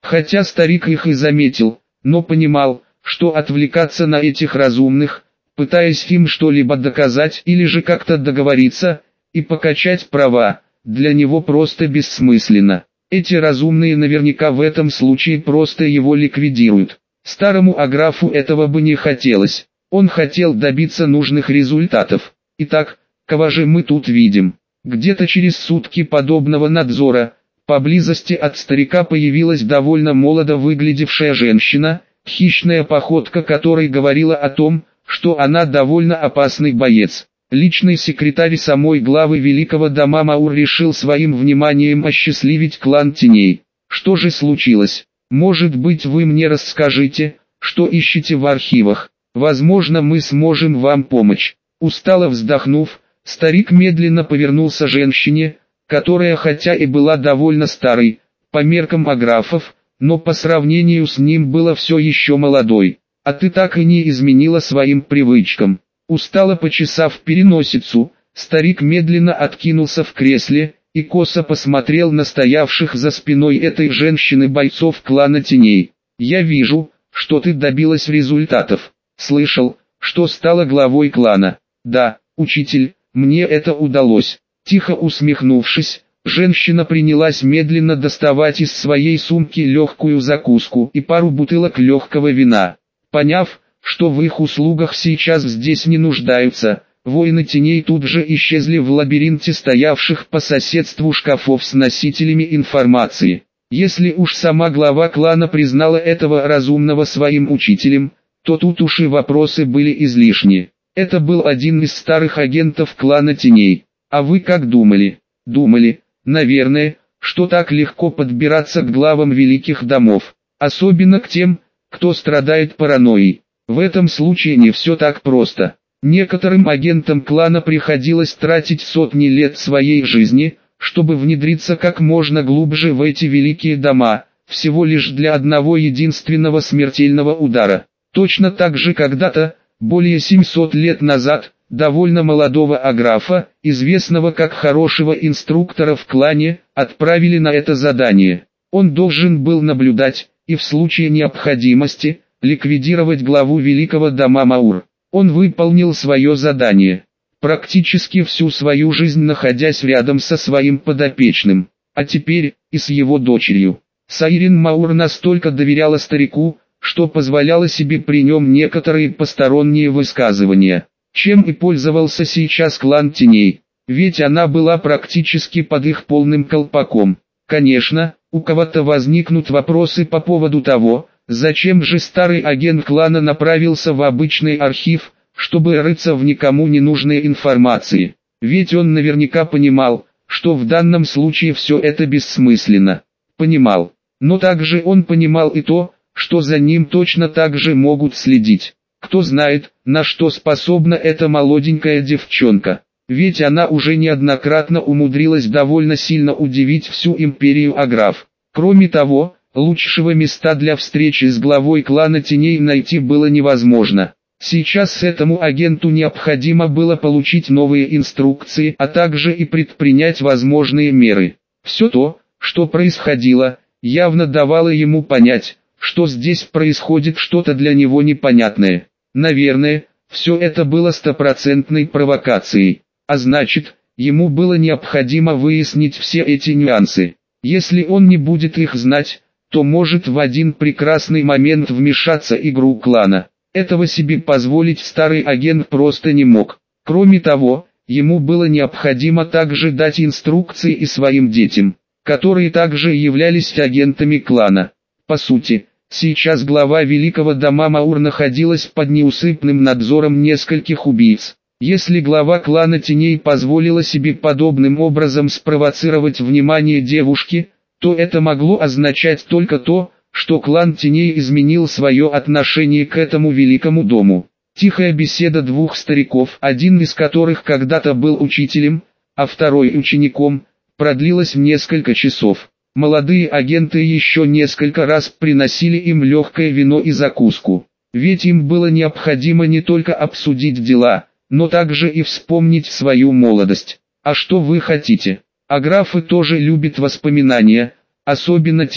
Хотя старик их и заметил, но понимал, что отвлекаться на этих разумных, пытаясь им что-либо доказать или же как-то договориться и покачать права, для него просто бессмысленно. Эти разумные наверняка в этом случае просто его ликвидируют. Старому Аграфу этого бы не хотелось. Он хотел добиться нужных результатов. Итак, кого же мы тут видим? Где-то через сутки подобного надзора, поблизости от старика появилась довольно молодо выглядевшая женщина, хищная походка которой говорила о том, что она довольно опасный боец. Личный секретарь самой главы Великого дома Маур решил своим вниманием осчастливить клан Теней. Что же случилось? Может быть, вы мне расскажете, что ищете в архивах? Возможно, мы сможем вам помочь. Устало вздохнув, старик медленно повернулся к женщине, которая хотя и была довольно старой, по меркам Аграфов, но по сравнению с ним была все еще молодой. А ты так и не изменила своим привычкам. Устало почесав переносицу, старик медленно откинулся в кресле и косо посмотрел на стоявших за спиной этой женщины бойцов клана Теней. «Я вижу, что ты добилась результатов. Слышал, что стала главой клана. Да, учитель, мне это удалось». Тихо усмехнувшись, женщина принялась медленно доставать из своей сумки легкую закуску и пару бутылок легкого вина. Поняв, что в их услугах сейчас здесь не нуждаются, воины Теней тут же исчезли в лабиринте стоявших по соседству шкафов с носителями информации. Если уж сама глава клана признала этого разумного своим учителем, то тут уж и вопросы были излишни. Это был один из старых агентов клана Теней. А вы как думали? Думали, наверное, что так легко подбираться к главам великих домов, особенно к тем, кто страдает паранойей. В этом случае не все так просто. Некоторым агентам клана приходилось тратить сотни лет своей жизни, чтобы внедриться как можно глубже в эти великие дома, всего лишь для одного единственного смертельного удара. Точно так же когда-то, более 700 лет назад, довольно молодого Аграфа, известного как хорошего инструктора в клане, отправили на это задание. Он должен был наблюдать, и в случае необходимости, ликвидировать главу Великого дома Маур. Он выполнил свое задание, практически всю свою жизнь находясь рядом со своим подопечным, а теперь и с его дочерью. Сайрин Маур настолько доверяла старику, что позволяла себе при нем некоторые посторонние высказывания, чем и пользовался сейчас клан Теней, ведь она была практически под их полным колпаком. Конечно, у кого-то возникнут вопросы по поводу того, зачем же старый агент клана направился в обычный архив, чтобы рыться в никому не нужной информации. Ведь он наверняка понимал, что в данном случае все это бессмысленно. Понимал. Но также он понимал и то, что за ним точно так же могут следить. Кто знает, на что способна эта молоденькая девчонка. Ведь она уже неоднократно умудрилась довольно сильно удивить всю империю Аграф. Кроме того, лучшего места для встречи с главой клана Теней найти было невозможно. Сейчас этому агенту необходимо было получить новые инструкции, а также и предпринять возможные меры. Все то, что происходило, явно давало ему понять, что здесь происходит что-то для него непонятное. Наверное, все это было стопроцентной провокацией. А значит, ему было необходимо выяснить все эти нюансы. Если он не будет их знать, то может в один прекрасный момент вмешаться в игру клана. Этого себе позволить старый агент просто не мог. Кроме того, ему было необходимо также дать инструкции и своим детям, которые также являлись агентами клана. По сути, сейчас глава Великого дома Маур находилась под неусыпным надзором нескольких убийц. Если глава клана Теней позволила себе подобным образом спровоцировать внимание девушки, то это могло означать только то, что клан Теней изменил свое отношение к этому великому дому. Тихая беседа двух стариков, один из которых когда-то был учителем, а второй учеником, продлилась несколько часов. Молодые агенты еще несколько раз приносили им легкое вино и закуску. Ведь им было необходимо не только обсудить дела, но также и вспомнить свою молодость. А что вы хотите? Аграфы тоже любят воспоминания, особенно те,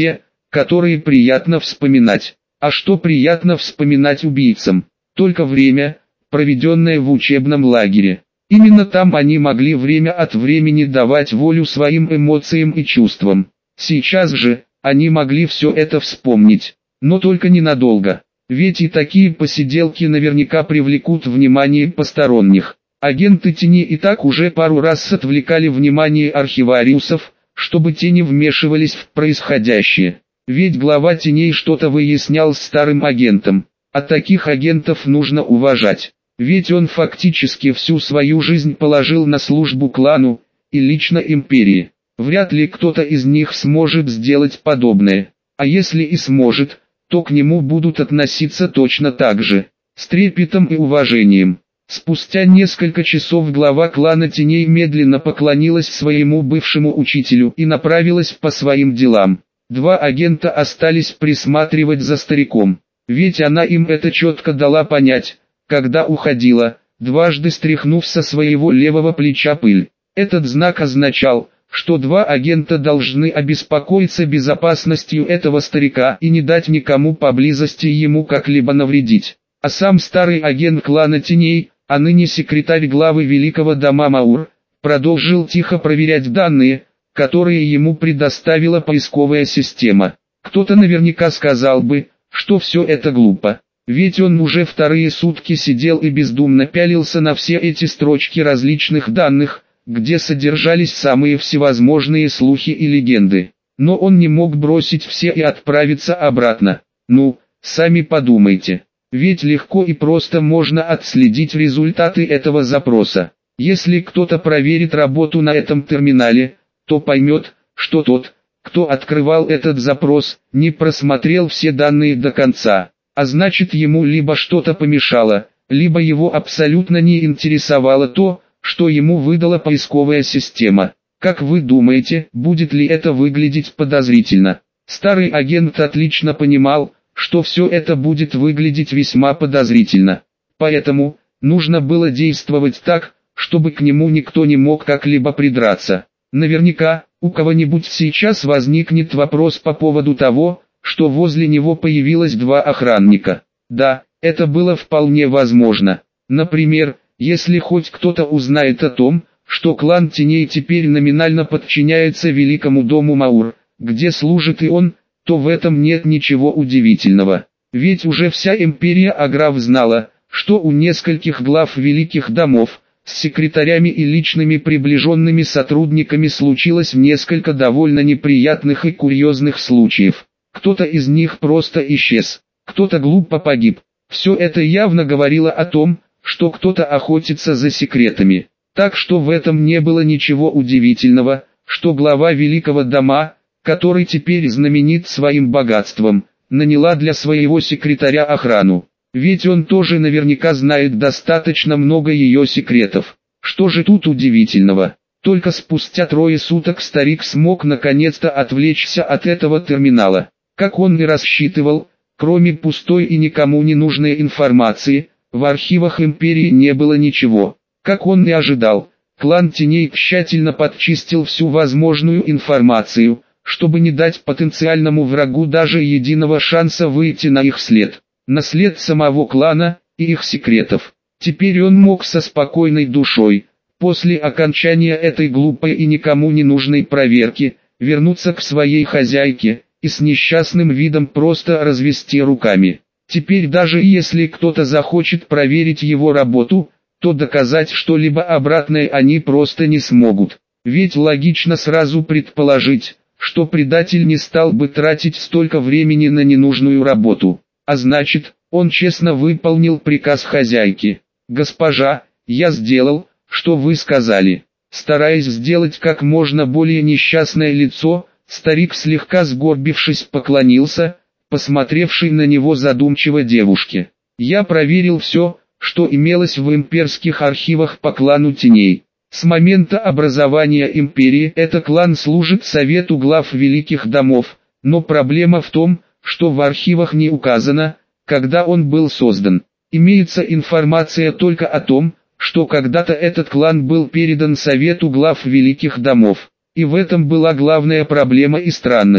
которые приятно вспоминать. А что приятно вспоминать убийцам? Только время, проведенное в учебном лагере. Именно там они могли время от времени давать волю своим эмоциям и чувствам. Сейчас же, они могли все это вспомнить, но только ненадолго. Ведь и такие посиделки наверняка привлекут внимание посторонних. Агенты тени и так уже пару раз отвлекали внимание архивариусов, чтобы те не вмешивались в происходящее. Ведь глава теней что-то выяснял с старым агентом. А таких агентов нужно уважать. Ведь он фактически всю свою жизнь положил на службу клану и лично империи. Вряд ли кто-то из них сможет сделать подобное. А если и сможет, то к нему будут относиться точно так же, с трепетом и уважением. Спустя несколько часов глава клана теней медленно поклонилась своему бывшему учителю и направилась по своим делам. Два агента остались присматривать за стариком, ведь она им это четко дала понять, когда уходила, дважды стряхнув со своего левого плеча пыль. Этот знак означал, что два агента должны обеспокоиться безопасностью этого старика и не дать никому поблизости ему как-либо навредить. А сам старый агент клана теней, а ныне секретарь главы Великого дома Маур, продолжил тихо проверять данные, которые ему предоставила поисковая система. Кто-то наверняка сказал бы, что все это глупо. Ведь он уже вторые сутки сидел и бездумно пялился на все эти строчки различных данных, где содержались самые всевозможные слухи и легенды. Но он не мог бросить все и отправиться обратно. Ну, сами подумайте. Ведь легко и просто можно отследить результаты этого запроса. Если кто-то проверит работу на этом терминале, то поймет, что тот, кто открывал этот запрос, не просмотрел все данные до конца. А значит, ему либо что-то помешало, либо его абсолютно не интересовало то, что ему выдала поисковая система. Как вы думаете, будет ли это выглядеть подозрительно? Старый агент отлично понимал, что все это будет выглядеть весьма подозрительно. Поэтому, нужно было действовать так, чтобы к нему никто не мог как-либо придраться. Наверняка, у кого-нибудь сейчас возникнет вопрос по поводу того, что возле него появилось два охранника. Да, это было вполне возможно. Например, если хоть кто-то узнает о том, что клан теней теперь номинально подчиняется Великому дому Маур, где служит и он, то в этом нет ничего удивительного. Ведь уже вся империя Аграф знала, что у нескольких глав великих домов, с секретарями и личными приближенными сотрудниками случилось несколько довольно неприятных и курьезных случаев. Кто-то из них просто исчез, кто-то глупо погиб. Все это явно говорило о том, что кто-то охотится за секретами. Так что в этом не было ничего удивительного, что глава Великого дома, который теперь знаменит своим богатством, наняла для своего секретаря охрану. Ведь он тоже наверняка знает достаточно много ее секретов. Что же тут удивительного? Только спустя 3 суток старик смог наконец-то отвлечься от этого терминала. Как он и рассчитывал, кроме пустой и никому не нужной информации, в архивах империи не было ничего. Как он и ожидал, клан теней тщательно подчистил всю возможную информацию, чтобы не дать потенциальному врагу даже единого шанса выйти на их след. На след самого клана и их секретов. Теперь он мог со спокойной душой, после окончания этой глупой и никому не нужной проверки, вернуться к своей хозяйке и с несчастным видом просто развести руками. Теперь даже если кто-то захочет проверить его работу, то доказать что-либо обратное они просто не смогут. Ведь логично сразу предположить, что предатель не стал бы тратить столько времени на ненужную работу. А значит, он честно выполнил приказ хозяйки. «Госпожа, я сделал, что вы сказали». Стараясь сделать как можно более несчастное лицо, старик слегка сгорбившись поклонился, посмотревшей на него задумчиво девушке. «Я проверил все, что имелось в имперских архивах по клану теней. С момента образования империи этот клан служит совету глав великих домов, но проблема в том, что в архивах не указано, когда он был создан. Имеется информация только о том, что когда-то этот клан был передан совету глав великих домов. И в этом была главная проблема и странность.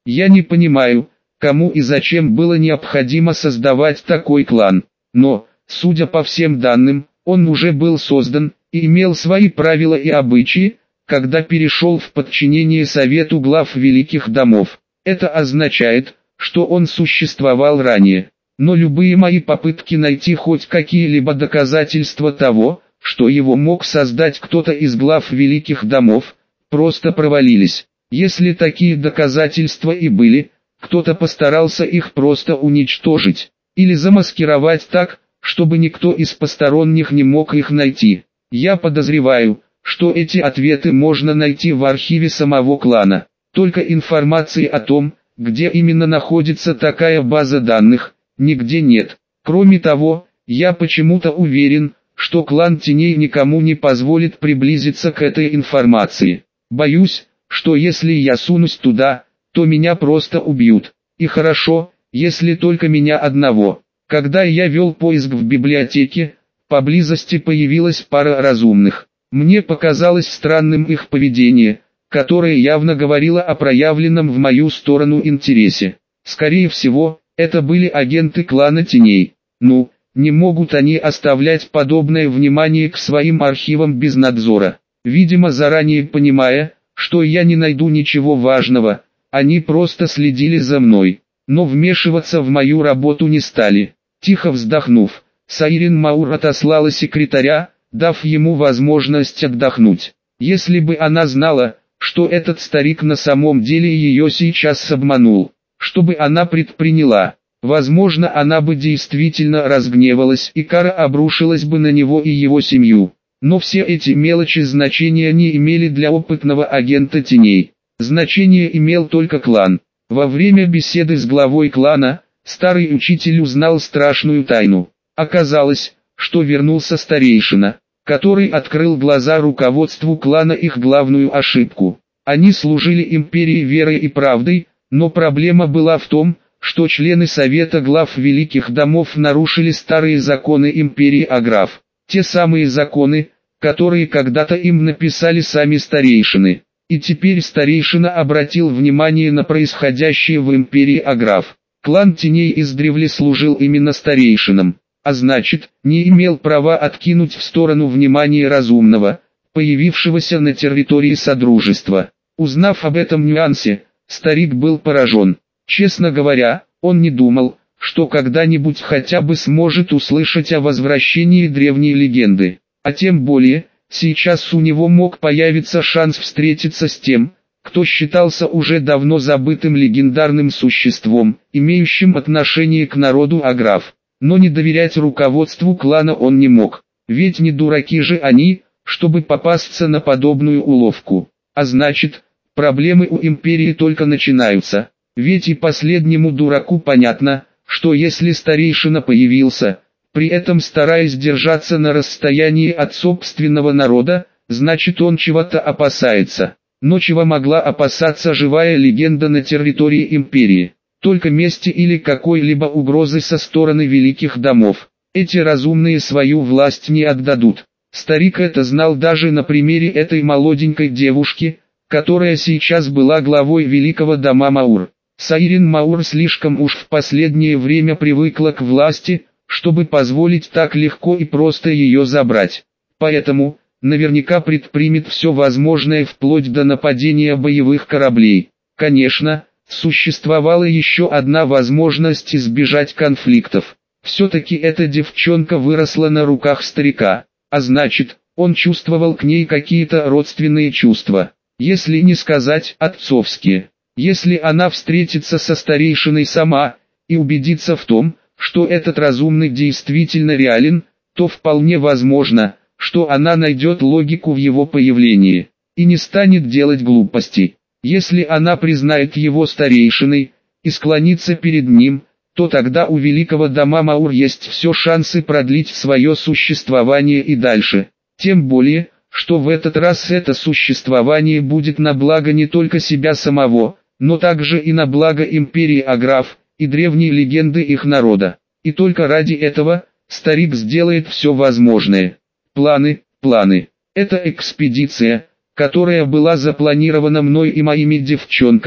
Я не понимаю, кому и зачем было необходимо создавать такой клан. Но, судя по всем данным, он уже был создан и имел свои правила и обычаи, когда перешел в подчинение Совету глав великих домов. Это означает, что он существовал ранее. Но любые мои попытки найти хоть какие-либо доказательства того, что его мог создать кто-то из глав великих домов, просто провалились. Если такие доказательства и были, кто-то постарался их просто уничтожить, или замаскировать так, чтобы никто из посторонних не мог их найти. Я подозреваю, что эти ответы можно найти в архиве самого клана. Только информации о том, где именно находится такая база данных, нигде нет. Кроме того, я почему-то уверен, что клан Теней никому не позволит приблизиться к этой информации. Боюсь, что если я сунусь туда, то меня просто убьют. И хорошо, если только меня одного. Когда я вел поиск в библиотеке, поблизости появилась пара разумных. Мне показалось странным их поведение, которое явно говорило о проявленном в мою сторону интересе. Скорее всего, это были агенты клана Теней. Ну, не могут они оставлять подобное внимание к своим архивам без надзора. Видимо, заранее понимая, что я не найду ничего важного, они просто следили за мной, но вмешиваться в мою работу не стали. Тихо вздохнув, Сайрин Маур отослала секретаря, дав ему возможность отдохнуть. Если бы она знала, что этот старик на самом деле ее сейчас обманул, что бы она предприняла, возможно, она бы действительно разгневалась и кара обрушилась бы на него и его семью. Но все эти мелочи значения не имели для опытного агента Теней. Значение имел только клан. Во время беседы с главой клана, старый учитель узнал страшную тайну. Оказалось, что вернулся старейшина, который открыл глаза руководству клана их главную ошибку. Они служили империи верой и правдой, но проблема была в том, что члены Совета глав великих домов нарушили старые законы империи Аграф. Те самые законы, которые когда-то им написали сами старейшины. И теперь старейшина обратил внимание на происходящее в империи Аграф. Клан Теней издревле служил именно старейшинам, а значит, не имел права откинуть в сторону внимание разумного, появившегося на территории Содружества. Узнав об этом нюансе, старик был поражен. Честно говоря, он не думал, что когда-нибудь хотя бы сможет услышать о возвращении древней легенды. А тем более, сейчас у него мог появиться шанс встретиться с тем, кто считался уже давно забытым легендарным существом, имеющим отношение к народу Аграф. Но не доверять руководству клана он не мог, ведь не дураки же они, чтобы попасться на подобную уловку. А значит, проблемы у империи только начинаются, ведь и последнему дураку понятно, что если старейшина появился, при этом стараясь держаться на расстоянии от собственного народа, значит он чего-то опасается. Но чего могла опасаться живая легенда на территории империи? Только мести или какой-либо угрозы со стороны великих домов. Эти разумные свою власть не отдадут. Старик это знал даже на примере этой молоденькой девушки, которая сейчас была главой великого дома Маур. Сайрин Маур слишком уж в последнее время привыкла к власти, чтобы позволить так легко и просто ее забрать. Поэтому, наверняка предпримет все возможное вплоть до нападения боевых кораблей. Конечно, существовала еще одна возможность избежать конфликтов. Все-таки эта девчонка выросла на руках старика, а значит, он чувствовал к ней какие-то родственные чувства, если не сказать отцовские. Если она встретится со старейшиной сама, и убедится в том, что этот разумный действительно реален, то вполне возможно, что она найдет логику в его появлении, и не станет делать глупостей. Если она признает его старейшиной, и склонится перед ним, то тогда у великого дома Маур есть все шансы продлить свое существование и дальше. Тем более, что в этот раз это существование будет на благо не только себя самого, но также и на благо империи Аграф, и древней легенды их народа. И только ради этого, старик сделает все возможное. Планы. Эта экспедиция, которая была запланирована мной и моими девчонками,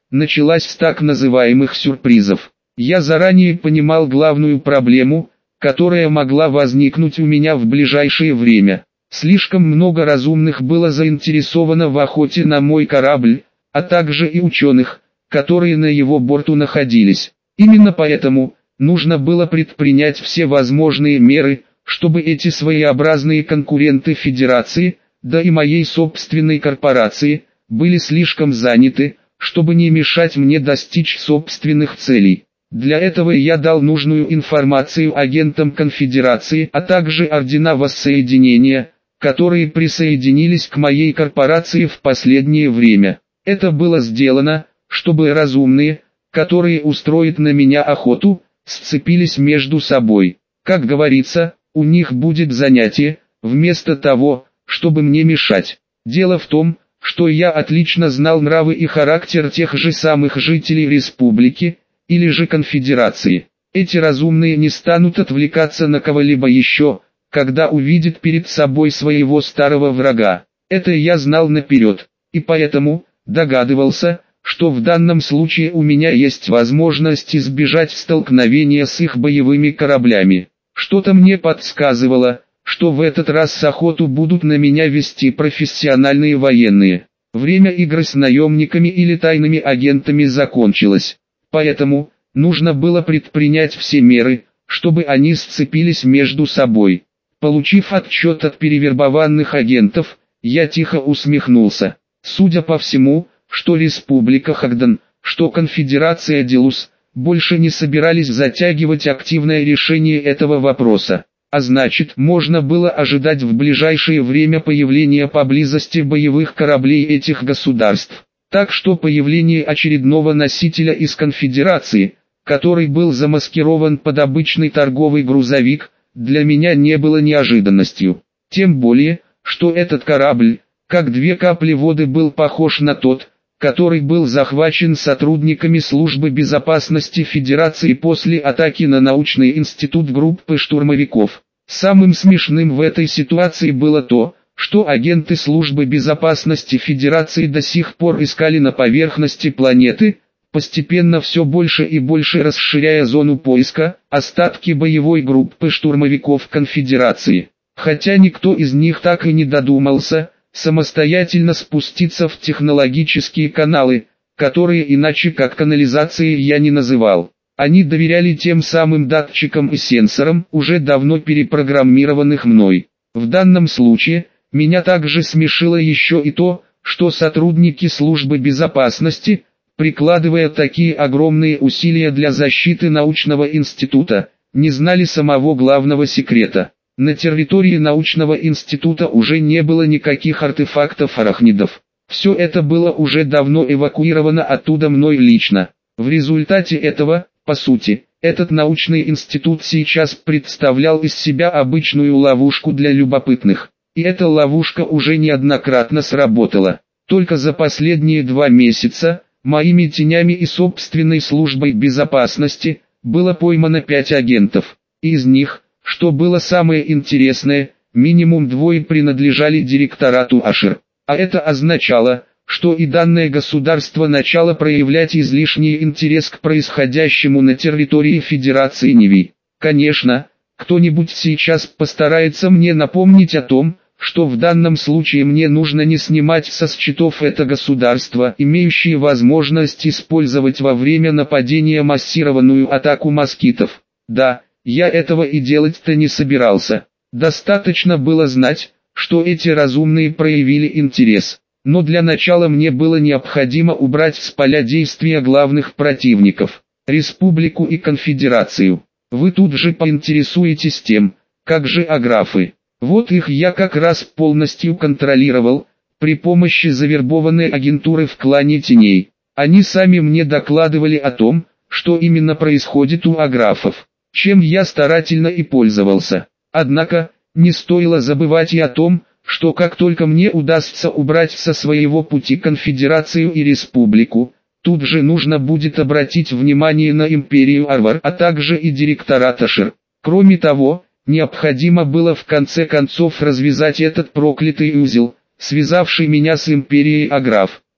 началась с так называемых сюрпризов. Я заранее понимал главную проблему, которая могла возникнуть у меня в ближайшее время. Слишком много разумных было заинтересовано в охоте на мой корабль, а также и ученых, которые на его борту находились. Именно поэтому нужно было предпринять все возможные меры, чтобы эти своеобразные конкуренты Федерации, да и моей собственной корпорации, были слишком заняты, чтобы не мешать мне достичь собственных целей. Для этого я дал нужную информацию агентам Конфедерации, а также ордена воссоединения, которые присоединились к моей корпорации в последнее время. Это было сделано, чтобы разумные, которые устроят на меня охоту, сцепились между собой. Как говорится, у них будет занятие, вместо того, чтобы мне мешать. Дело в том, что я отлично знал нравы и характер тех же самых жителей республики, или же конфедерации. Эти разумные не станут отвлекаться на кого-либо еще, когда увидят перед собой своего старого врага. Это я знал наперед, и поэтому догадывался, что в данном случае у меня есть возможность избежать столкновения с их боевыми кораблями. Что-то мне подсказывало, что в этот раз охоту будут на меня вести профессиональные военные. Время игры с наемниками или тайными агентами закончилось. Поэтому, нужно было предпринять все меры, чтобы они сцепились между собой. Получив отчет от перевербованных агентов, я тихо усмехнулся. Судя по всему, что Республика Хагдан, что Конфедерация Делус, больше не собирались затягивать активное решение этого вопроса. А значит, можно было ожидать в ближайшее время появления поблизости боевых кораблей этих государств. Так что появление очередного носителя из Конфедерации, который был замаскирован под обычный торговый грузовик, для меня не было неожиданностью. Тем более, что этот корабль, как две капли воды, был похож на тот, который был захвачен сотрудниками Службы безопасности Федерации после атаки на научный институт группы штурмовиков. Самым смешным в этой ситуации было то, что агенты Службы безопасности Федерации до сих пор искали на поверхности планеты, постепенно все больше и больше расширяя зону поиска, остатки боевой группы штурмовиков Конфедерации. Хотя никто из них так и не додумался самостоятельно спуститься в технологические каналы, которые иначе как канализацией я не называл. Они доверяли тем самым датчикам и сенсорам, уже давно перепрограммированных мной. В данном случае, меня также смешило еще и то, что сотрудники службы безопасности, прикладывая такие огромные усилия для защиты научного института, не знали самого главного секрета. На территории научного института уже не было никаких артефактов арахнидов. Все это было уже давно эвакуировано оттуда мной лично. В результате этого, по сути, этот научный институт сейчас представлял из себя обычную ловушку для любопытных. И эта ловушка уже неоднократно сработала. Только за последние 2 месяца, моими тенями и собственной службой безопасности, было поймано 5 агентов. Из них, что было самое интересное, минимум 2 принадлежали директорату Ашер. А это означало, что и данное государство начало проявлять излишний интерес к происходящему на территории Федерации Неви. Конечно, кто-нибудь сейчас постарается мне напомнить о том, что в данном случае мне нужно не снимать со счетов это государство, имеющее возможность использовать во время нападения массированную атаку москитов. Да, я этого и делать-то не собирался. Достаточно было знать, что эти разумные проявили интерес. Но для начала мне было необходимо убрать с поля действия главных противников, Республику и Конфедерацию. Вы тут же поинтересуетесь тем, как же аграфы. Вот их я как раз полностью контролировал, при помощи завербованной агентуры в клане теней. Они сами мне докладывали о том, что именно происходит у аграфов, чем я старательно и пользовался. Однако, не стоило забывать и о том, что как только мне удастся убрать со своего пути Конфедерацию и Республику, тут же нужно будет обратить внимание на Империю Арвар, а также и директорат Ашер. Кроме того, необходимо было в конце концов развязать этот проклятый узел, связавший меня с Империей Аграф.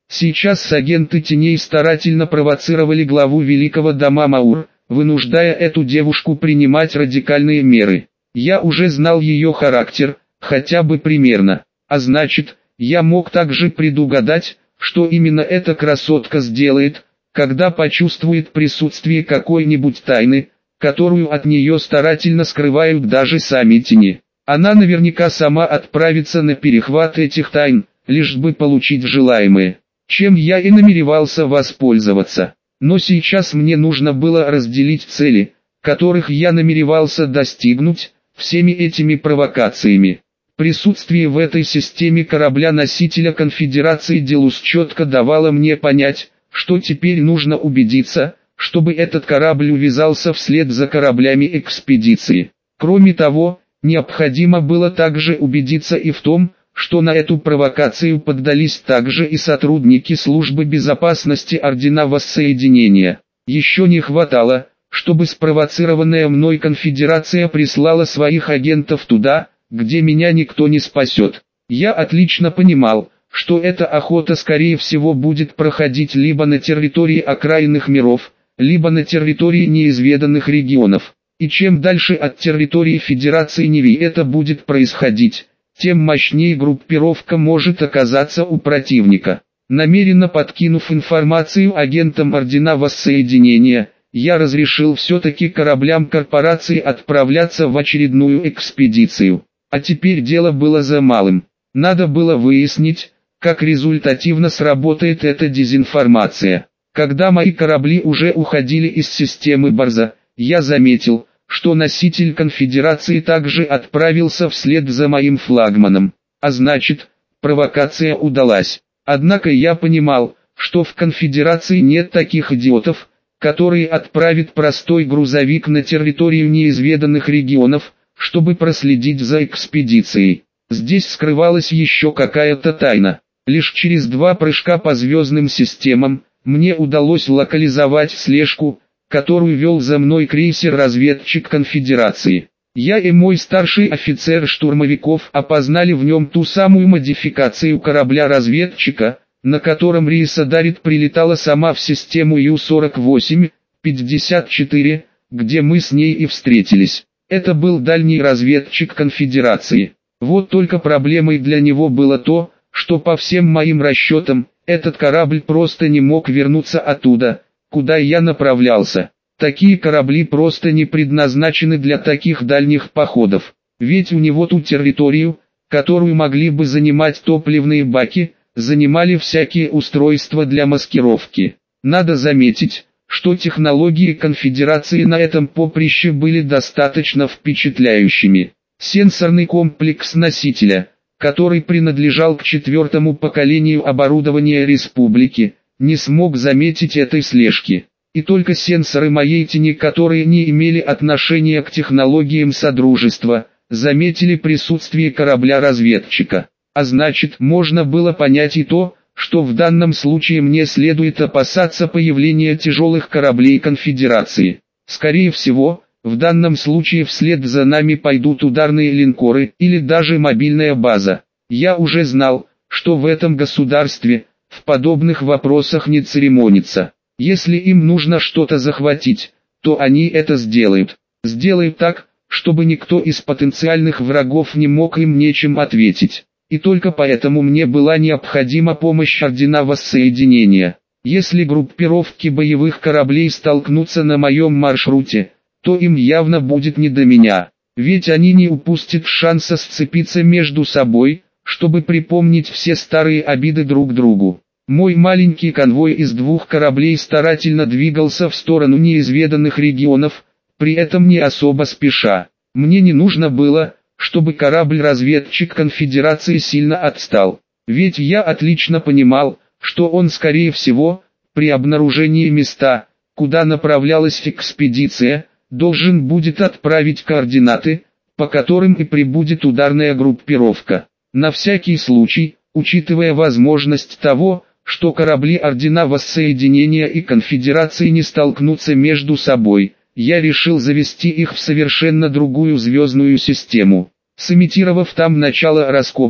Сейчас агенты теней старательно провоцировали главу Великого дома Маур, вынуждая эту девушку принимать радикальные меры. Я уже знал ее характер, хотя бы примерно, а значит, я мог также предугадать, что именно эта красотка сделает, когда почувствует присутствие какой-нибудь тайны, которую от нее старательно скрывают даже сами тени. Она наверняка сама отправится на перехват этих тайн, лишь бы получить желаемое, чем я и намеревался воспользоваться. Но сейчас мне нужно было разделить цели, которых я намеревался достигнуть, всеми этими провокациями. Присутствие в этой системе корабля-носителя Конфедерации Делус четко давало мне понять, что теперь нужно убедиться, чтобы этот корабль увязался вслед за кораблями экспедиции. Кроме того, необходимо было также убедиться и в том, что на эту провокацию поддались также и сотрудники службы безопасности Ордена Воссоединения. Еще не хватало, чтобы спровоцированная мной конфедерация прислала своих агентов туда, где меня никто не спасет. Я отлично понимал, что эта охота скорее всего будет проходить либо на территории окраинных миров, либо на территории неизведанных регионов. И чем дальше от территории Федерации Неви это будет происходить, тем мощнее группировка может оказаться у противника. Намеренно подкинув информацию агентам Ордена Воссоединения, я разрешил все-таки кораблям корпорации отправляться в очередную экспедицию. А теперь дело было за малым. Надо было выяснить, как результативно сработает эта дезинформация. Когда мои корабли уже уходили из системы Барза, я заметил, что носитель конфедерации также отправился вслед за моим флагманом. А значит, провокация удалась. Однако я понимал, что в конфедерации нет таких идиотов, которые отправят простой грузовик на территорию неизведанных регионов, чтобы проследить за экспедицией. Здесь скрывалась еще какая-то тайна. Лишь через 2 прыжка по звездным системам, мне удалось локализовать слежку, которую вел за мной крейсер-разведчик Конфедерации. Я и мой старший офицер штурмовиков опознали в нем ту самую модификацию корабля-разведчика, на котором Риса Дарит прилетала сама в систему Ю-48-54, где мы с ней и встретились. Это был дальний разведчик Конфедерации. Вот только проблемой для него было то, что по всем моим расчетам, этот корабль просто не мог вернуться оттуда, куда я направлялся. Такие корабли просто не предназначены для таких дальних походов. Ведь у него ту территорию, которую могли бы занимать топливные баки, занимали всякие устройства для маскировки. Надо заметить, что технологии Конфедерации на этом поприще были достаточно впечатляющими. Сенсорный комплекс носителя, который принадлежал к 4-му поколению оборудования Республики, не смог заметить этой слежки. И только сенсоры моей тени, которые не имели отношения к технологиям Содружества, заметили присутствие корабля-разведчика. А значит, можно было понять и то, что в данном случае мне следует опасаться появления тяжелых кораблей Конфедерации. Скорее всего, в данном случае вслед за нами пойдут ударные линкоры или даже мобильная база. Я уже знал, что в этом государстве, в подобных вопросах не церемонится. Если им нужно что-то захватить, то они это сделают. Сделают так, чтобы никто из потенциальных врагов не мог им нечем ответить. И только поэтому мне была необходима помощь Ордена Воссоединения. Если группировки боевых кораблей столкнутся на моем маршруте, то им явно будет не до меня. Ведь они не упустят шанса сцепиться между собой, чтобы припомнить все старые обиды друг другу. Мой маленький конвой из 2 кораблей старательно двигался в сторону неизведанных регионов, при этом не особо спеша. Мне не нужно было, чтобы корабль-разведчик Конфедерации сильно отстал. Ведь я отлично понимал, что он скорее всего, при обнаружении места, куда направлялась экспедиция, должен будет отправить координаты, по которым и прибудет ударная группировка. На всякий случай, учитывая возможность того, что корабли Ордена Воссоединения и Конфедерации не столкнутся между собой, я решил завести их в совершенно другую звездную систему. Сымитировав там начало раскопок,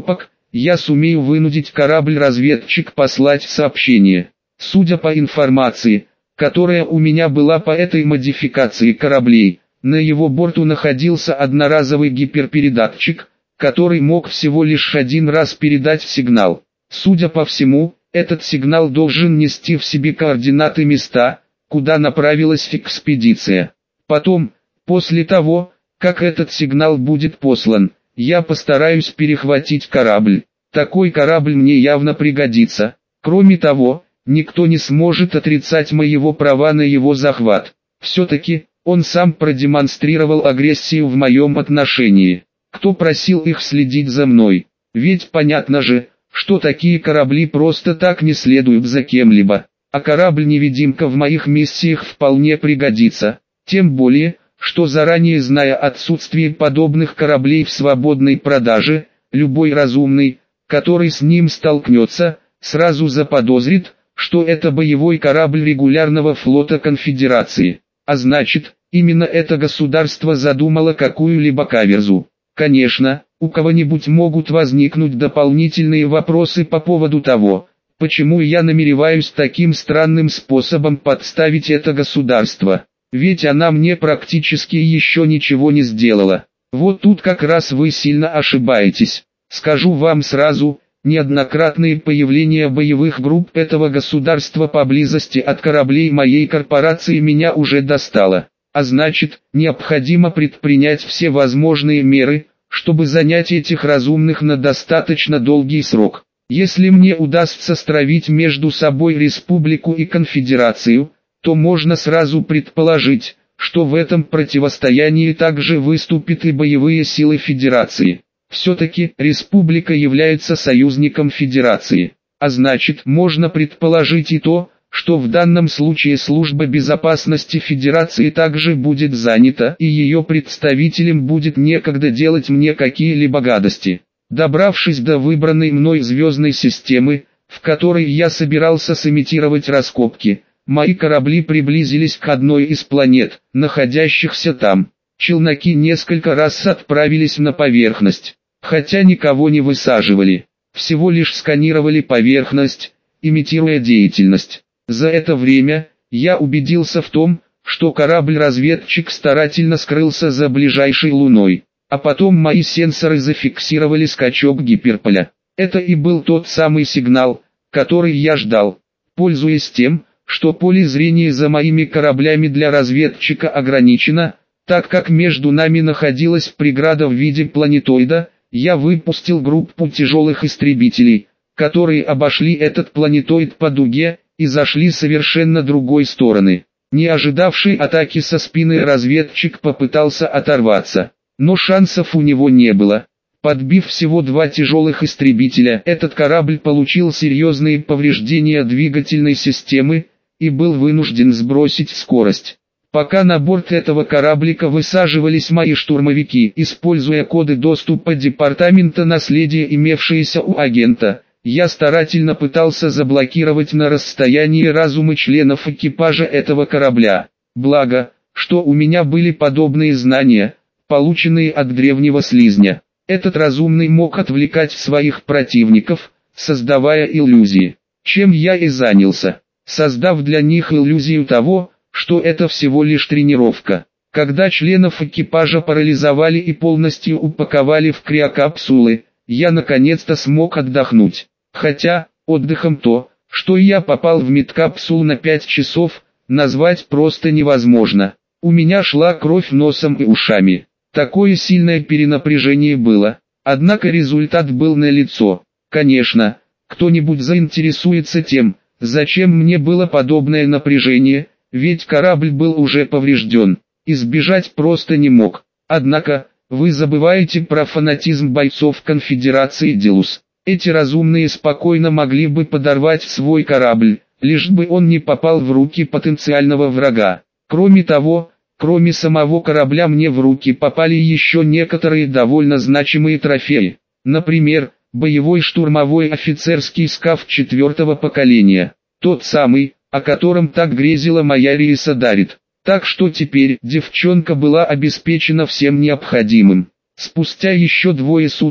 я сумею вынудить корабль-разведчик послать сообщение. Судя по информации, которая у меня была по этой модификации кораблей, на его борту находился одноразовый гиперпередатчик, который мог всего лишь один раз передать сигнал. Судя по всему, этот сигнал должен нести в себе координаты места, куда направилась экспедиция. Потом, после того, как этот сигнал будет послан, я постараюсь перехватить корабль. Такой корабль мне явно пригодится. Кроме того, никто не сможет отрицать моего права на его захват. Все-таки, он сам продемонстрировал агрессию в моем отношении. Кто просил их следить за мной? Ведь понятно же, что такие корабли просто так не следуют за кем-либо. А корабль-невидимка в моих миссиях вполне пригодится. Тем более, что заранее зная отсутствие подобных кораблей в свободной продаже, любой разумный, который с ним столкнется, сразу заподозрит, что это боевой корабль регулярного флота Конфедерации. А значит, именно это государство задумало какую-либо каверзу. Конечно, у кого-нибудь могут возникнуть дополнительные вопросы по поводу того, почему я намереваюсь таким странным способом подставить это государство. Ведь она мне практически еще ничего не сделала. Вот тут как раз вы сильно ошибаетесь. Скажу вам сразу, неоднократные появления боевых групп этого государства поблизости от кораблей моей корпорации меня уже достало. А значит, необходимо предпринять все возможные меры, чтобы занять этих разумных на достаточно долгий срок. Если мне удастся стравить между собой республику и конфедерацию, то можно сразу предположить, что в этом противостоянии также выступят и боевые силы Федерации. Все-таки республика является союзником Федерации, а значит можно предположить и то, что в данном случае служба безопасности Федерации также будет занята и ее представителям будет некогда делать мне какие-либо гадости. Добравшись до выбранной мной звездной системы, в которой я собирался сымитировать раскопки, мои корабли приблизились к одной из планет, находящихся там. Челноки несколько раз отправились на поверхность, хотя никого не высаживали, всего лишь сканировали поверхность, имитируя деятельность. За это время, я убедился в том, что корабль-разведчик старательно скрылся за ближайшей луной, а потом мои сенсоры зафиксировали скачок гиперполя. Это и был тот самый сигнал, который я ждал. Пользуясь тем, что поле зрения за моими кораблями для разведчика ограничено, так как между нами находилась преграда в виде планетоида, я выпустил группу тяжелых истребителей, которые обошли этот планетоид по дуге и зашли совершенно другой стороны. Не ожидавший атаки со спины разведчик попытался оторваться, но шансов у него не было. Подбив всего 2 тяжелых истребителя, этот корабль получил серьезные повреждения двигательной системы и был вынужден сбросить скорость. Пока на борт этого кораблика высаживались мои штурмовики, используя коды доступа Департамента наследия, имевшиеся у агента, я старательно пытался заблокировать на расстоянии разумы членов экипажа этого корабля. Благо, что у меня были подобные знания, полученные от древнего слизня. Этот разумный мог отвлекать своих противников, создавая иллюзии. Чем я и занялся, создав для них иллюзию того, что это всего лишь тренировка. Когда членов экипажа парализовали и полностью упаковали в криокапсулы, я наконец-то смог отдохнуть. Хотя, отдыхом то, что я попал в медкапсулу на 5 часов, назвать просто невозможно. У меня шла кровь носом и ушами. Такое сильное перенапряжение было. Однако результат был налицо. Конечно, кто-нибудь заинтересуется тем, зачем мне было подобное напряжение, ведь корабль был уже поврежден. Избежать просто не мог. Однако, вы забываете про фанатизм бойцов Конфедерации Делус. Эти разумные спокойно могли бы подорвать свой корабль, лишь бы он не попал в руки потенциального врага. Кроме того, кроме самого корабля мне в руки попали еще некоторые довольно значимые трофеи. Например, боевой штурмовой офицерский скаф 4-го поколения. Тот самый, о котором так грезила моя Риса Дарит. Так что теперь девчонка была обеспечена всем необходимым. Спустя еще 2 суток,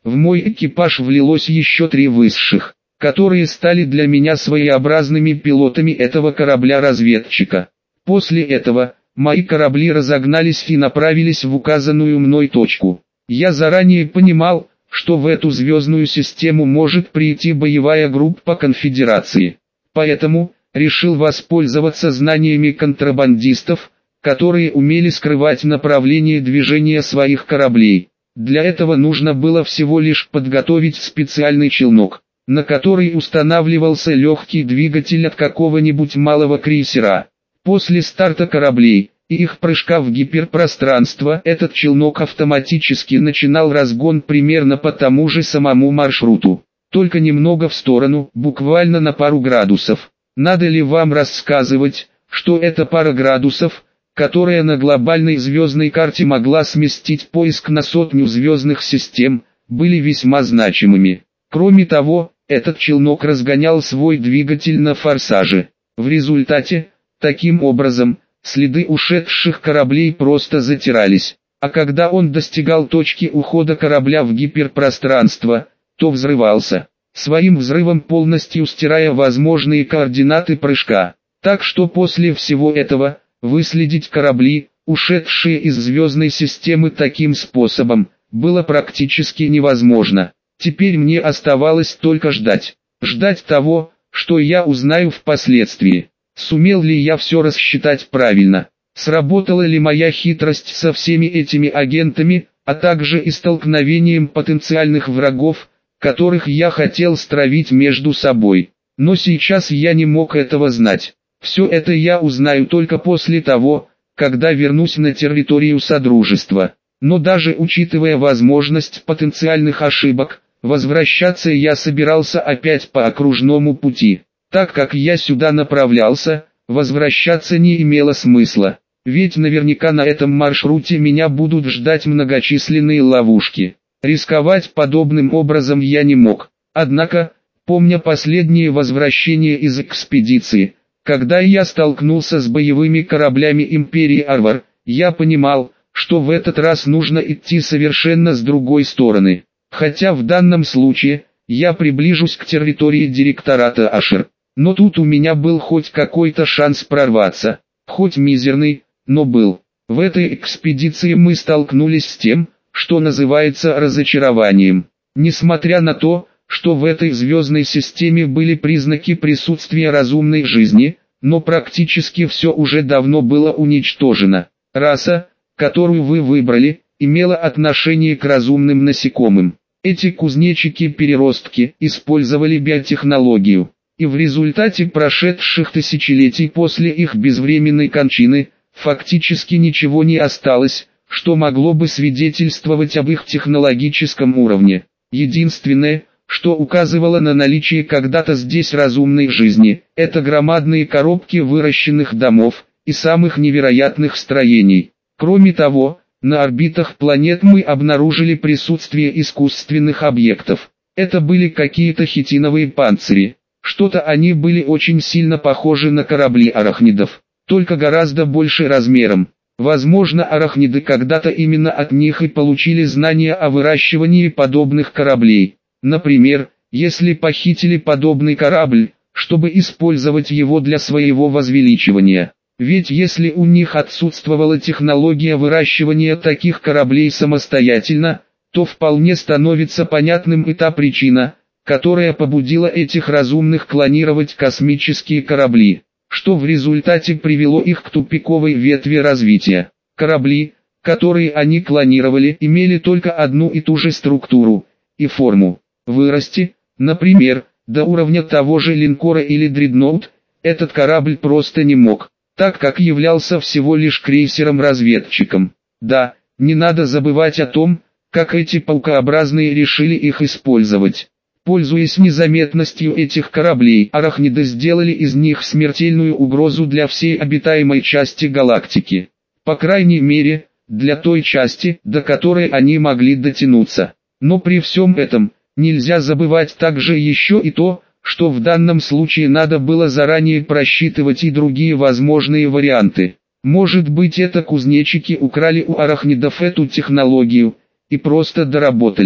в мой экипаж влилось еще 3 высших, которые стали для меня своеобразными пилотами этого корабля-разведчика. После этого, мои корабли разогнались и направились в указанную мной точку. Я заранее понимал, что в эту звездную систему может прийти боевая группа конфедерации. Поэтому, решил воспользоваться знаниями контрабандистов, которые умели скрывать направление движения своих кораблей. Для этого нужно было всего лишь подготовить специальный челнок, на который устанавливался легкий двигатель от какого-нибудь малого крейсера. После старта кораблей и их прыжка в гиперпространство этот челнок автоматически начинал разгон примерно по тому же самому маршруту, только немного в сторону, буквально на пару градусов. Надо ли вам рассказывать, что эта пара градусов, которая на глобальной звездной карте могла сместить поиск на 100 звездных систем, были весьма значимыми. Кроме того, этот челнок разгонял свой двигатель на форсаже. В результате, таким образом, следы ушедших кораблей просто затирались, а когда он достигал точки ухода корабля в гиперпространство, то взрывался, своим взрывом полностью стирая возможные координаты прыжка. Так что после всего этого, выследить корабли, ушедшие из звездной системы таким способом, было практически невозможно. Теперь мне оставалось только ждать. Ждать того, что я узнаю впоследствии. Сумел ли я все рассчитать правильно? Сработала ли моя хитрость со всеми этими агентами, а также и столкновением потенциальных врагов, которых я хотел стравить между собой? Но сейчас я не мог этого знать. Все это я узнаю только после того, когда вернусь на территорию Содружества. Но даже учитывая возможность потенциальных ошибок, возвращаться я собирался опять по окружному пути. Так как я сюда направлялся, возвращаться не имело смысла. Ведь наверняка на этом маршруте меня будут ждать многочисленные ловушки. Рисковать подобным образом я не мог. Однако, помня последнее возвращение из экспедиции, когда я столкнулся с боевыми кораблями Империи Арвар, я понимал, что в этот раз нужно идти совершенно с другой стороны. Хотя в данном случае, я приближусь к территории директората Ашер. Но тут у меня был хоть какой-то шанс прорваться, хоть мизерный, но был. В этой экспедиции мы столкнулись с тем, что называется разочарованием. Несмотря на то, что в этой звездной системе были признаки присутствия разумной жизни, но практически все уже давно было уничтожено. Раса, которую вы выбрали, имела отношение к разумным насекомым. Эти кузнечики-переростки использовали биотехнологию. И в результате прошедших тысячелетий после их безвременной кончины, фактически ничего не осталось, что могло бы свидетельствовать об их технологическом уровне. Единственное, что указывало на наличие когда-то здесь разумной жизни, это громадные коробки выращенных домов и самых невероятных строений. Кроме того, на орбитах планет мы обнаружили присутствие искусственных объектов. Это были какие-то хитиновые панцири. Что-то они были очень сильно похожи на корабли арахнидов, только гораздо больше размером. Возможно, арахниды когда-то именно от них и получили знания о выращивании подобных кораблей. Например, если похитили подобный корабль, чтобы использовать его для своего возвеличивания. Ведь если у них отсутствовала технология выращивания таких кораблей самостоятельно, то вполне становится понятным и та причина, которая побудила этих разумных клонировать космические корабли, что в результате привело их к тупиковой ветви развития. Корабли, которые они клонировали, имели только одну и ту же структуру и форму. Вырасти, например, до уровня того же линкора или дредноут, этот корабль просто не мог, так как являлся всего лишь крейсером-разведчиком. Да, не надо забывать о том, как эти паукообразные решили их использовать. Пользуясь незаметностью этих кораблей, арахниды сделали из них смертельную угрозу для всей обитаемой части галактики. По крайней мере, для той части, до которой они могли дотянуться. Но при всем этом, нельзя забывать также еще и то, что в данном случае надо было заранее просчитывать и другие возможные варианты. Может быть, это кузнечики украли у арахнидов эту технологию и просто доработали.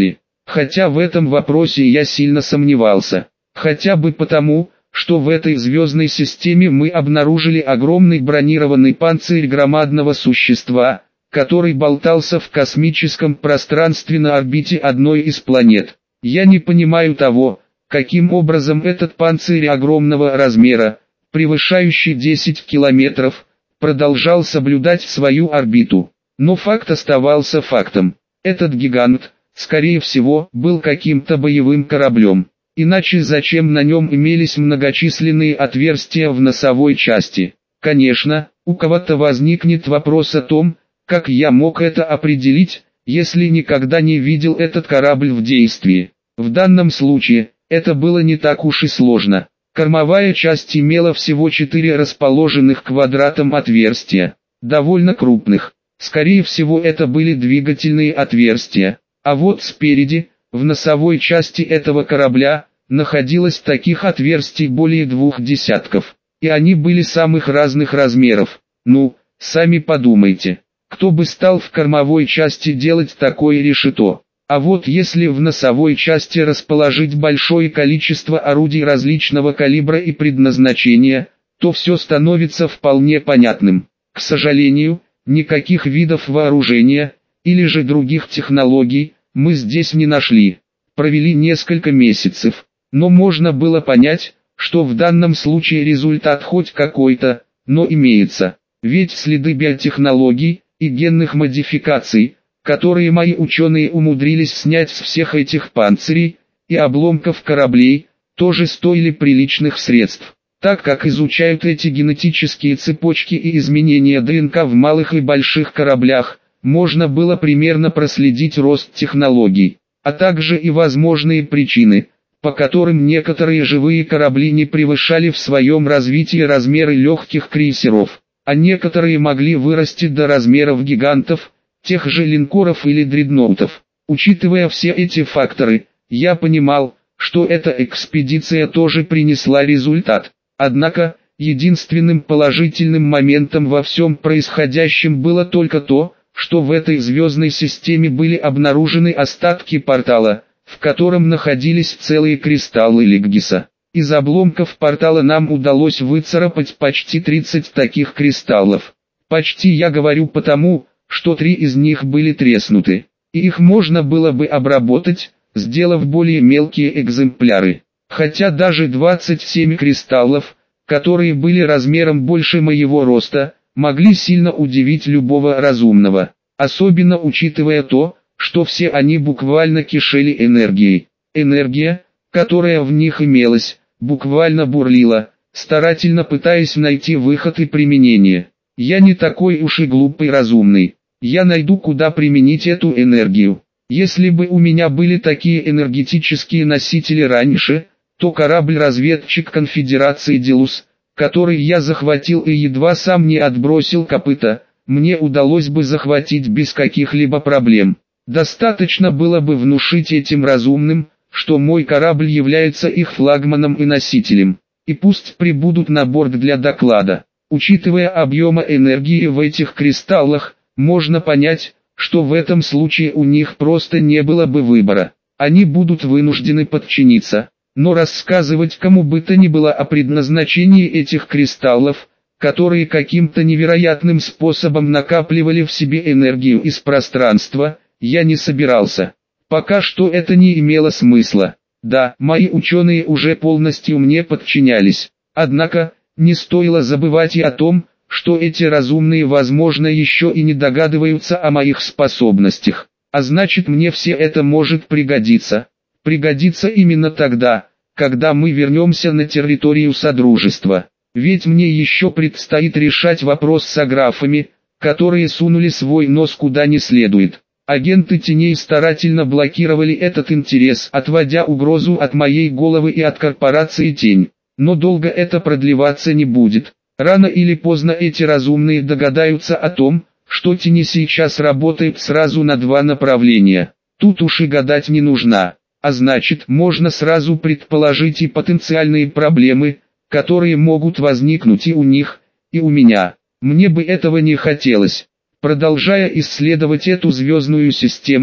хотя в этом вопросе я сильно сомневался. Хотя бы потому, что в этой звездной системе мы обнаружили огромный бронированный панцирь громадного существа, который болтался в космическом пространстве на орбите одной из планет. Я не понимаю того, каким образом этот панцирь огромного размера, превышающий 10 километров, продолжал соблюдать свою орбиту. Но факт оставался фактом. Этот гигант, скорее всего, был каким-то боевым кораблем. Иначе зачем на нем имелись многочисленные отверстия в носовой части? Конечно, у кого-то возникнет вопрос о том, как я мог это определить, если никогда не видел этот корабль в действии. В данном случае, это было не так уж и сложно. Кормовая часть имела всего 4 расположенных квадратом отверстия, довольно крупных. Скорее всего это были двигательные отверстия. А вот спереди, в носовой части этого корабля, находилось таких отверстий более 2 десятков. И они были самых разных размеров. Ну, сами подумайте, кто бы стал в кормовой части делать такое решето? А вот если в носовой части расположить большое количество орудий различного калибра и предназначения, то все становится вполне понятным. К сожалению, никаких видов вооружения, или же других технологий, мы здесь не нашли. Провели несколько месяцев, но можно было понять, что в данном случае результат хоть какой-то, но имеется. Ведь следы биотехнологий и генных модификаций, которые мои ученые умудрились снять с всех этих панцирей и обломков кораблей, тоже стоили приличных средств. Так как изучают эти генетические цепочки и изменения ДНК в малых и больших кораблях, можно было примерно проследить рост технологий, а также и возможные причины, по которым некоторые живые корабли не превышали в своем развитии размеры легких крейсеров, а некоторые могли вырасти до размеров гигантов, тех же линкоров или дредноутов. Учитывая все эти факторы, я понимал, что эта экспедиция тоже принесла результат. Однако, единственным положительным моментом во всем происходящем было только то, что в этой звездной системе были обнаружены остатки портала, в котором находились целые кристаллы Лиггиса. Из обломков портала нам удалось выцарапать почти 30 таких кристаллов. Почти я говорю потому, что 3 из них были треснуты, и их можно было бы обработать, сделав более мелкие экземпляры. Хотя даже 27 кристаллов, которые были размером больше моего роста, могли сильно удивить любого разумного, особенно учитывая то, что все они буквально кишели энергией. Энергия, которая в них имелась, буквально бурлила, старательно пытаясь найти выход и применение. Я не такой уж и глупый разумный. Я найду, куда применить эту энергию. Если бы у меня были такие энергетические носители раньше, то корабль-разведчик конфедерации Делус, который я захватил и едва сам не отбросил копыта, мне удалось бы захватить без каких-либо проблем. Достаточно было бы внушить этим разумным, что мой корабль является их флагманом и носителем, и пусть прибудут на борт для доклада. Учитывая объемы энергии в этих кристаллах, можно понять, что в этом случае у них просто не было бы выбора. Они будут вынуждены подчиниться. Но рассказывать кому бы то ни было о предназначении этих кристаллов, которые каким-то невероятным способом накапливали в себе энергию из пространства, я не собирался. Пока что это не имело смысла. Да, мои ученые уже полностью мне подчинялись. Однако, не стоило забывать и о том, что эти разумные возможно еще и не догадываются о моих способностях. А значит, мне все это может пригодиться. Пригодится именно тогда, когда мы вернемся на территорию Содружества. Ведь мне еще предстоит решать вопрос с аграфами, которые сунули свой нос куда не следует. Агенты теней старательно блокировали этот интерес, отводя угрозу от моей головы и от корпорации Тень. Но долго это продлеваться не будет. Рано или поздно эти разумные догадаются о том, что Тени сейчас работает сразу на 2 направления. Тут уж и гадать не нужно. А значит, можно сразу предположить и потенциальные проблемы, которые могут возникнуть и у них, и у меня. Мне бы этого не хотелось. Продолжая исследовать эту звездную систему,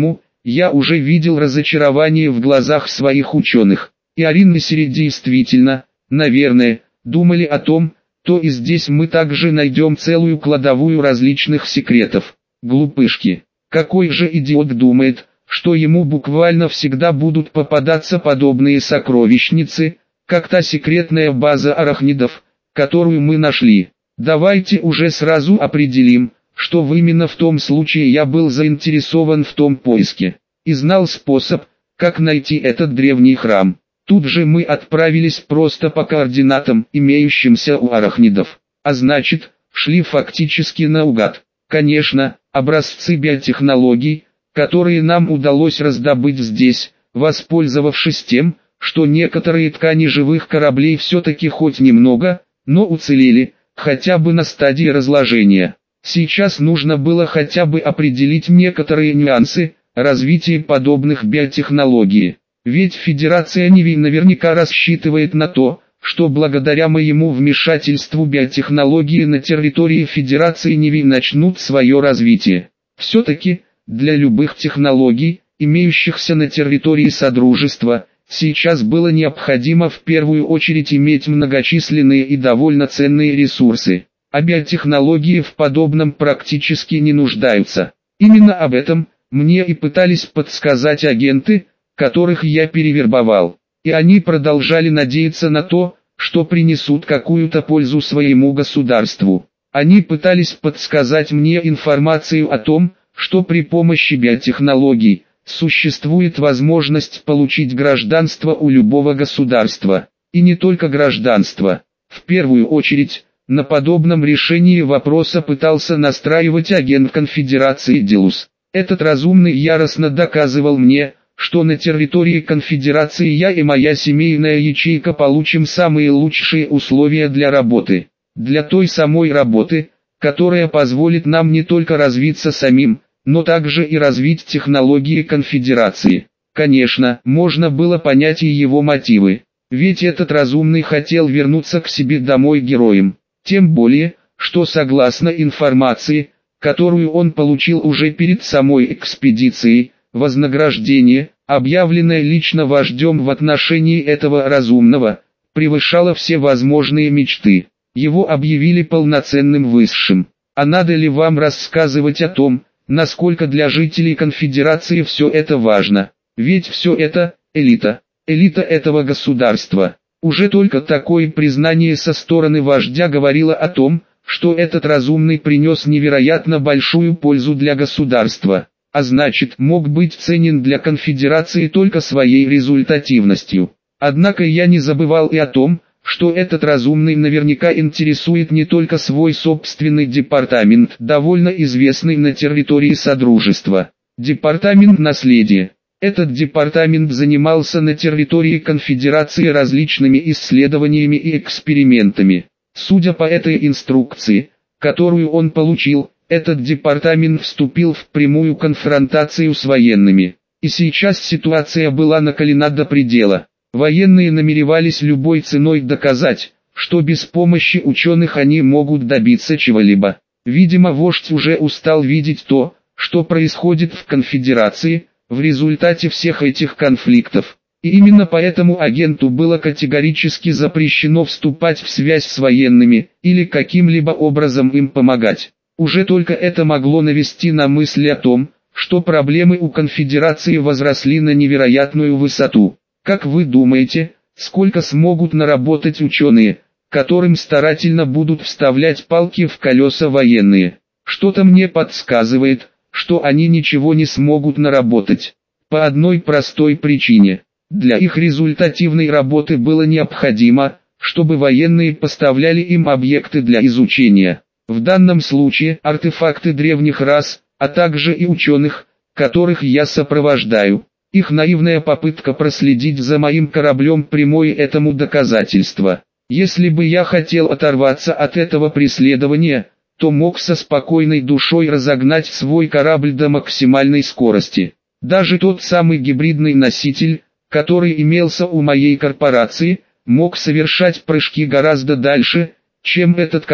я уже видел разочарование в глазах своих ученых. И Арин и Сири действительно, наверное, думали о том, то и здесь мы также найдем целую кладовую различных секретов. Глупышки. Какой же идиот думает, что ему буквально всегда будут попадаться подобные сокровищницы, как та секретная база арахнидов, которую мы нашли. Давайте уже сразу определим, что именно в том случае я был заинтересован в том поиске, и знал способ, как найти этот древний храм. Тут же мы отправились просто по координатам, имеющимся у арахнидов, а значит, шли фактически наугад. Конечно, образцы биотехнологий, которые нам удалось раздобыть здесь, воспользовавшись тем, что некоторые ткани живых кораблей все-таки хоть немного, но уцелели, хотя бы на стадии разложения. Сейчас нужно было хотя бы определить некоторые нюансы развития подобных биотехнологий. Ведь Федерация Ниви наверняка рассчитывает на то, что благодаря моему вмешательству биотехнологии на территории Федерации Ниви начнут свое развитие. Все-таки, для любых технологий, имеющихся на территории Содружества, сейчас было необходимо в первую очередь иметь многочисленные и довольно ценные ресурсы. А биотехнологии в подобном практически не нуждаются. Именно об этом мне и пытались подсказать агенты, которых я перевербовал. И они продолжали надеяться на то, что принесут какую-то пользу своему государству. Они пытались подсказать мне информацию о том, что при помощи биотехнологий существует возможность получить гражданство у любого государства. И не только гражданство. В первую очередь, на подобном решении вопроса пытался настраивать агент Конфедерации Делус. Этот разумный яростно доказывал мне, что на территории Конфедерации я и моя семейная ячейка получим самые лучшие условия для работы. Для той самой работы, которая позволит нам не только развиться самим, но также и развить технологии Конфедерации. Конечно, можно было понять и его мотивы, ведь этот разумный хотел вернуться к себе домой героем. Тем более, что согласно информации, которую он получил уже перед самой экспедицией, вознаграждение, объявленное лично вождем в отношении этого разумного, превышало все возможные мечты. Его объявили полноценным высшим. А надо ли вам рассказывать о том, насколько для жителей Конфедерации все это важно? Ведь все это – элита этого государства. Уже только такое признание со стороны вождя говорило о том, что этот разумный принес невероятно большую пользу для государства, а значит мог быть ценен для Конфедерации только своей результативностью. Однако я не забывал и о том, что этот разумный наверняка интересует не только свой собственный департамент, довольно известный на территории Содружества. Департамент наследия. Этот департамент занимался на территории Конфедерации различными исследованиями и экспериментами. Судя по этой инструкции, которую он получил, этот департамент вступил в прямую конфронтацию с военными. И сейчас ситуация была накалена до предела. Военные намеревались любой ценой доказать, что без помощи ученых они могут добиться чего-либо. Видимо, вождь уже устал видеть то, что происходит в Конфедерации, в результате всех этих конфликтов. И именно поэтому агенту было категорически запрещено вступать в связь с военными, или каким-либо образом им помогать. Уже только это могло навести на мысли о том, что проблемы у Конфедерации возросли на невероятную высоту. Как вы думаете, сколько смогут наработать ученые, которым старательно будут вставлять палки в колеса военные? Что-то мне подсказывает, что они ничего не смогут наработать. По одной простой причине. Для их результативной работы было необходимо, чтобы военные поставляли им объекты для изучения. В данном случае артефакты древних рас, а также и ученых, которых я сопровождаю. Их наивная попытка проследить за моим кораблем прямое этому доказательство. Если бы я хотел оторваться от этого преследования, то мог со спокойной душой разогнать свой корабль до максимальной скорости. Даже тот самый гибридный носитель, который имелся у моей корпорации, мог совершать прыжки гораздо дальше, чем этот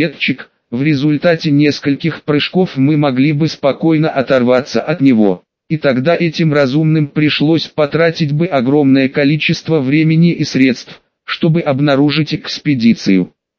корабль-разведчик. В результате нескольких прыжков мы могли бы спокойно оторваться от него. и тогда этим разумным пришлось потратить бы огромное количество времени и средств, чтобы обнаружить экспедицию.